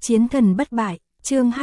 Chiến thần bất bại, chương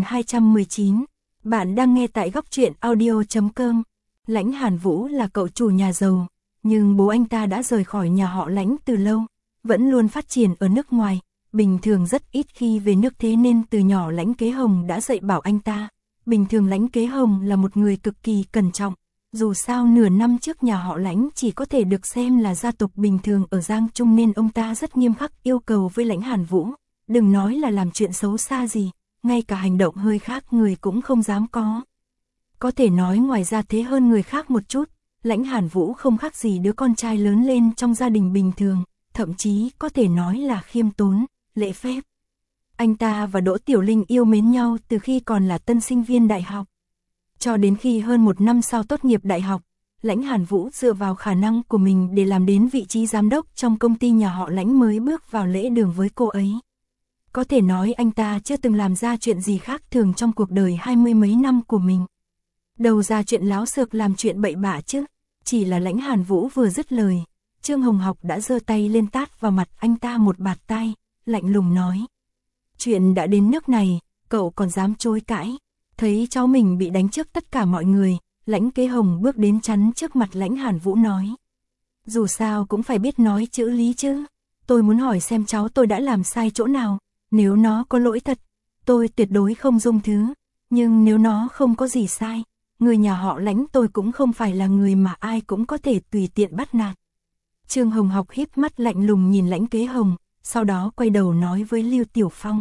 2219. Bạn đang nghe tại góc truyện audio.com. Lãnh Hàn Vũ là cậu chủ nhà giàu, nhưng bố anh ta đã rời khỏi nhà họ Lãnh từ lâu, vẫn luôn phát triển ở nước ngoài, bình thường rất ít khi về nước, thế nên từ nhỏ Lãnh Kế Hồng đã dạy bảo anh ta. Bình thường Lãnh Kế Hồng là một người cực kỳ cẩn trọng, dù sao nửa năm trước nhà họ Lãnh chỉ có thể được xem là gia tộc bình thường ở Giang Trung nên ông ta rất nghiêm khắc yêu cầu với Lãnh Hàn Vũ. Đừng nói là làm chuyện xấu xa gì, ngay cả hành động hơi khác người cũng không dám có. Có thể nói ngoài ra thế hơn người khác một chút, Lãnh Hàn Vũ không khác gì đứa con trai lớn lên trong gia đình bình thường, thậm chí có thể nói là khiêm tốn, lễ phép. Anh ta và Đỗ Tiểu Linh yêu mến nhau từ khi còn là tân sinh viên đại học. Cho đến khi hơn một năm sau tốt nghiệp đại học, Lãnh Hàn Vũ dựa vào khả năng của mình để làm đến vị trí giám đốc trong công ty nhà họ Lãnh mới bước vào lễ đường với cô ấy. Có thể nói anh ta chưa từng làm ra chuyện gì khác thường trong cuộc đời 20 mấy năm của mình. Đầu ra chuyện láo xược làm chuyện bậy bạ chứ. Chỉ là Lãnh Hàn Vũ vừa dứt lời, Trương Hồng Học đã giơ tay lên tát vào mặt anh ta một bạt tai, lạnh lùng nói. Chuyện đã đến nước này, cậu còn dám chối cãi. Thấy cháu mình bị đánh trước tất cả mọi người, Lãnh Kế Hồng bước đến chắn trước mặt Lãnh Hàn Vũ nói. Dù sao cũng phải biết nói chữ lý chứ. Tôi muốn hỏi xem cháu tôi đã làm sai chỗ nào. Nếu nó có lỗi thật, tôi tuyệt đối không dung thứ. Nhưng nếu nó không có gì sai, người nhà họ Lãnh tôi cũng không phải là người mà ai cũng có thể tùy tiện bắt nạt. Trương Hồng Học híp mắt lạnh lùng nhìn Lãnh Kế Hồng, sau đó quay đầu nói với Lưu Tiểu Phong.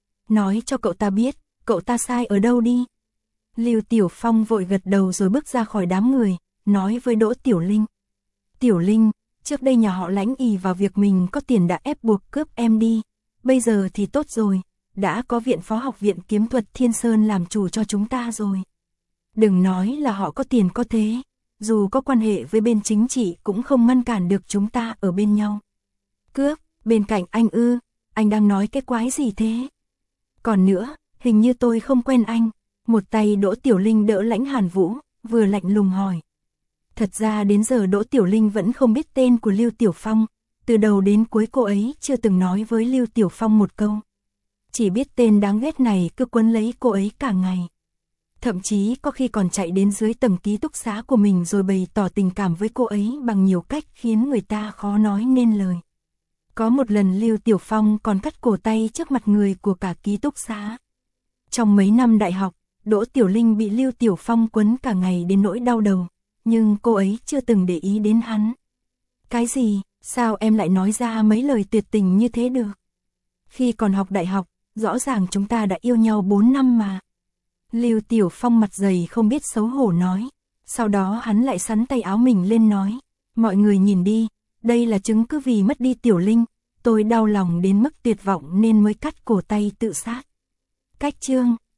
Nói cho cậu ta biết, cậu ta sai ở đâu đi. Lưu Tiểu Phong vội gật đầu rồi bước ra khỏi đám người, nói với Đỗ Tiểu Linh. Tiểu Linh, trước đây nhà họ Lãnh ỷ vào việc mình có tiền đã ép buộc cướp em đi. Bây giờ thì tốt rồi, đã có Viện Phó Học viện Kiếm thuật Thiên Sơn làm chủ cho chúng ta rồi. Đừng nói là họ có tiền có thế, dù có quan hệ với bên chính trị cũng không ngăn cản được chúng ta ở bên nhau. Cướp, bên cạnh anh ư, anh đang nói cái quái gì thế? Còn nữa, hình như tôi không quen anh. Một tay Đỗ Tiểu Linh đỡ Lãnh Hàn Vũ, vừa lạnh lùng hỏi. Thật ra đến giờ Đỗ Tiểu Linh vẫn không biết tên của Lưu Tiểu Phong. Từ đầu đến cuối cô ấy chưa từng nói với Lưu Tiểu Phong một câu. Chỉ biết tên đáng ghét này cứ quấn lấy cô ấy cả ngày. Thậm chí có khi còn chạy đến dưới tầng ký túc xá của mình rồi bày tỏ tình cảm với cô ấy bằng nhiều cách khiến người ta khó nói nên lời. Có một lần Lưu Tiểu Phong còn cắt cổ tay trước mặt người của cả ký túc xá. Trong mấy năm đại học, Đỗ Tiểu Linh bị Lưu Tiểu Phong quấn cả ngày đến nỗi đau đầu, nhưng cô ấy chưa từng để ý đến hắn. Cái gì? Sao em lại nói ra mấy lời tuyệt tình như thế được? Khi còn học đại học, rõ ràng chúng ta đã yêu nhau 4 năm mà. Lưu Tiểu Phong mặt dày không biết xấu hổ nói. Sau đó hắn lại xắn tay áo mình lên nói. Mọi người nhìn đi, đây là chứng cứ vì mất đi Tiểu Linh. Tôi đau lòng đến mức tuyệt vọng nên mới cắt cổ tay tự sát. Cách chương.